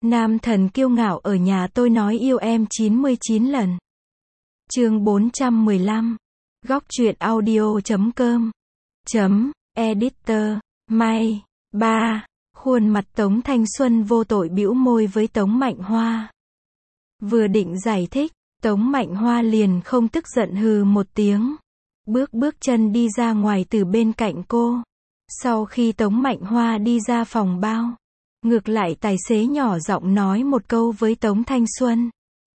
Nam thần kiêu ngạo ở nhà tôi nói yêu em 99 lần. Chương 415. Góc truyện audio.com. Editor. May. 3. Khuôn mặt Tống Thanh Xuân vô tội bĩu môi với Tống Mạnh Hoa. Vừa định giải thích, Tống Mạnh Hoa liền không tức giận hừ một tiếng. Bước chân đi ra ngoài từ bên cạnh cô. Sau khi Tống Mạnh Hoa đi ra phòng bao, ngược lại tài xế nhỏ giọng nói một câu với Tống Thanh Xuân.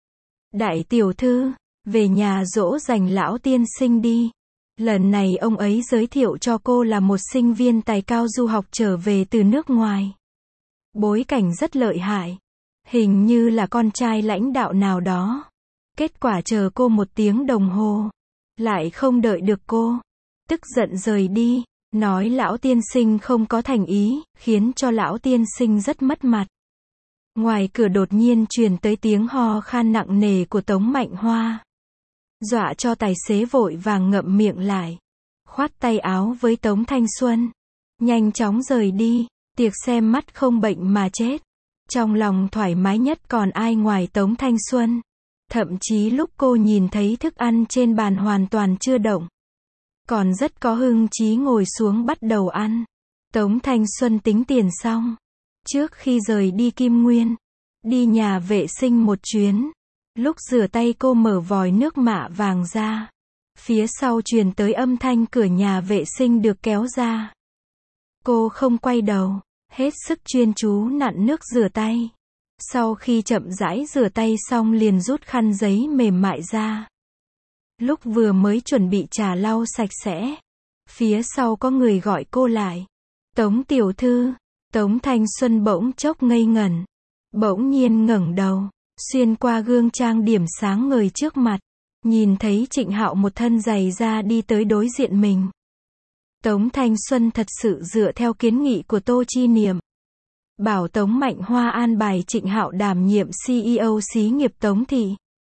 Đại tiểu thư, về nhà dỗ dành lão tiên sinh đi. Lần này ông ấy giới thiệu cho cô là một sinh viên tài cao du học trở về từ nước ngoài. Bối cảnh rất lợi hại. Hình như là con trai lãnh đạo nào đó. Kết quả chờ cô 1 tiếng đồng hồ. Lại không đợi được cô. Tức giận rời đi. Nói lão tiên sinh không có thành ý, khiến cho lão tiên sinh rất mất mặt. Ngoài cửa đột nhiên truyền tới tiếng ho khan nặng nề của Tống Mạnh Hoa. Dọa cho tài xế vội vàng ngậm miệng lại. Khoát tay áo với Tống Thanh Xuân. Nhanh chóng rời đi, tiệc xem mắt không bệnh mà chết. Trong lòng thoải mái nhất còn ai ngoài Tống Thanh Xuân. Thậm chí lúc cô nhìn thấy thức ăn trên bàn hoàn toàn chưa động. Còn rất có hưng chí ngồi xuống bắt đầu ăn. Tống Thanh Xuân tính tiền xong. Trước khi rời đi Kim Nguyên, đi nhà vệ sinh một chuyến. Lúc rửa tay cô mở vòi nước mạ vàng ra. Phía sau truyền tới âm thanh cửa nhà vệ sinh được kéo ra. Cô không quay đầu, hết sức chuyên chú nặn nước rửa tay. Sau khi chậm rãi rửa tay xong liền rút khăn giấy mềm mại ra. Lúc vừa mới chuẩn bị trà lau sạch sẽ, phía sau có người gọi cô lại. Tống tiểu thư. Tống Thanh Xuân bỗng chốc ngây ngẩn. Bỗng nhiên ngẩng đầu, xuyên qua gương trang điểm sáng ngời trước mặt, nhìn thấy Trịnh Hạo một thân giày da đi tới đối diện mình. Tống Thanh Xuân thật sự dựa theo kiến nghị của Tô Chi Niệm, bảo Tống Mạnh Hoa an bài Trịnh Hạo đảm nhiệm CEO xí nghiệp Tống thị.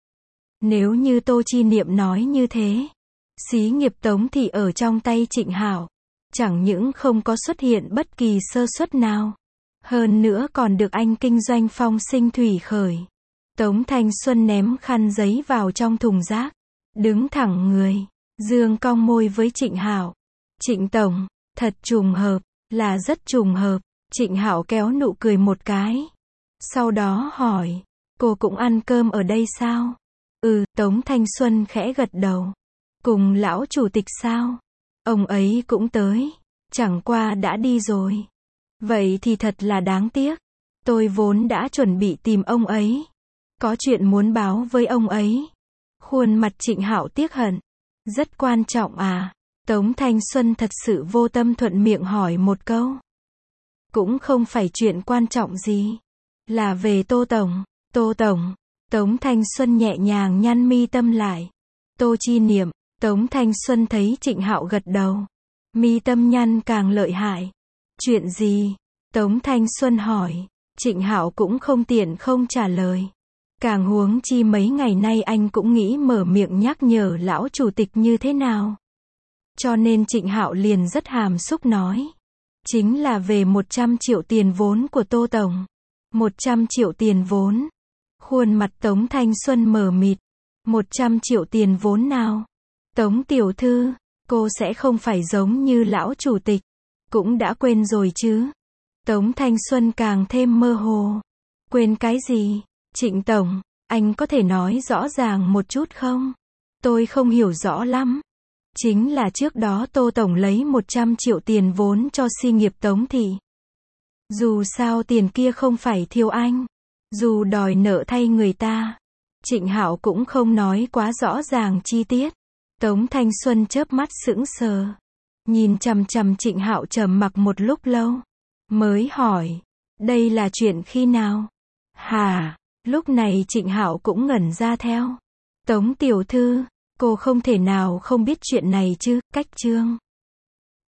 Nếu như Tô Chi Niệm nói như thế, xí nghiệp Tống thị ở trong tay Trịnh Hạo, chẳng những không có xuất hiện bất kỳ sơ suất nào, hơn nữa còn được anh kinh doanh phong sinh thủy khởi. Tống Thanh Xuân ném khăn giấy vào trong thùng rác, đứng thẳng người, dương cong môi với Trịnh Hạo. Trịnh tổng, thật trùng hợp, là rất trùng hợp. Trịnh Hạo kéo nụ cười một cái. Sau đó hỏi, cô cũng ăn cơm ở đây sao? Tống Thanh Xuân khẽ gật đầu. Cùng lão chủ tịch sao? Ông ấy cũng tới, chẳng qua đã đi rồi. Vậy thì thật là đáng tiếc. Tôi vốn đã chuẩn bị tìm ông ấy. Có chuyện muốn báo với ông ấy. Khuôn mặt Trịnh Hạo tiếc hận. Rất quan trọng à? Tống Thanh Xuân thật sự vô tâm thuận miệng hỏi một câu. Cũng không phải chuyện quan trọng gì. Là về Tô Tổng. Tô Tổng. Tống Thanh Xuân nhẹ nhàng nhăn mi tâm lại. Tô Chi Niệm. Tống Thanh Xuân thấy Trịnh Hạo gật đầu. Mi tâm nhăn càng lợi hại. Chuyện gì? Tống Thanh Xuân hỏi. Trịnh Hạo cũng không tiện không trả lời. Càng huống chi mấy ngày nay anh cũng nghĩ mở miệng nhắc nhở lão chủ tịch như thế nào. Cho nên Trịnh Hạo liền rất hàm xúc nói. Chính là về 100 triệu tiền vốn của Tô Tổng. 100 triệu tiền vốn. Khuôn mặt Tống Thanh Xuân mờ mịt. 100 triệu tiền vốn nào? Tống tiểu thư, cô sẽ không phải giống như lão chủ tịch. Cũng đã quên rồi chứ? Tống Thanh Xuân càng thêm mơ hồ. Quên cái gì? Trịnh tổng, anh có thể nói rõ ràng một chút không? Tôi không hiểu rõ lắm. Chính là trước đó Tô Tổng lấy 100 triệu tiền vốn cho xí nghiệp Tống thị. Dù sao tiền kia không phải thiếu anh. Dù đòi nợ thay người ta. Trịnh Hạo cũng không nói quá rõ ràng chi tiết. Tống Thanh Xuân chớp mắt sững sờ. Nhìn chằm chằm Trịnh Hạo trầm mặc một lúc lâu. Mới hỏi. Đây là chuyện khi nào? Hả? Lúc này Trịnh Hạo cũng ngẩn ra theo. Tống tiểu thư, cô không thể nào không biết chuyện này chứ, cách chương.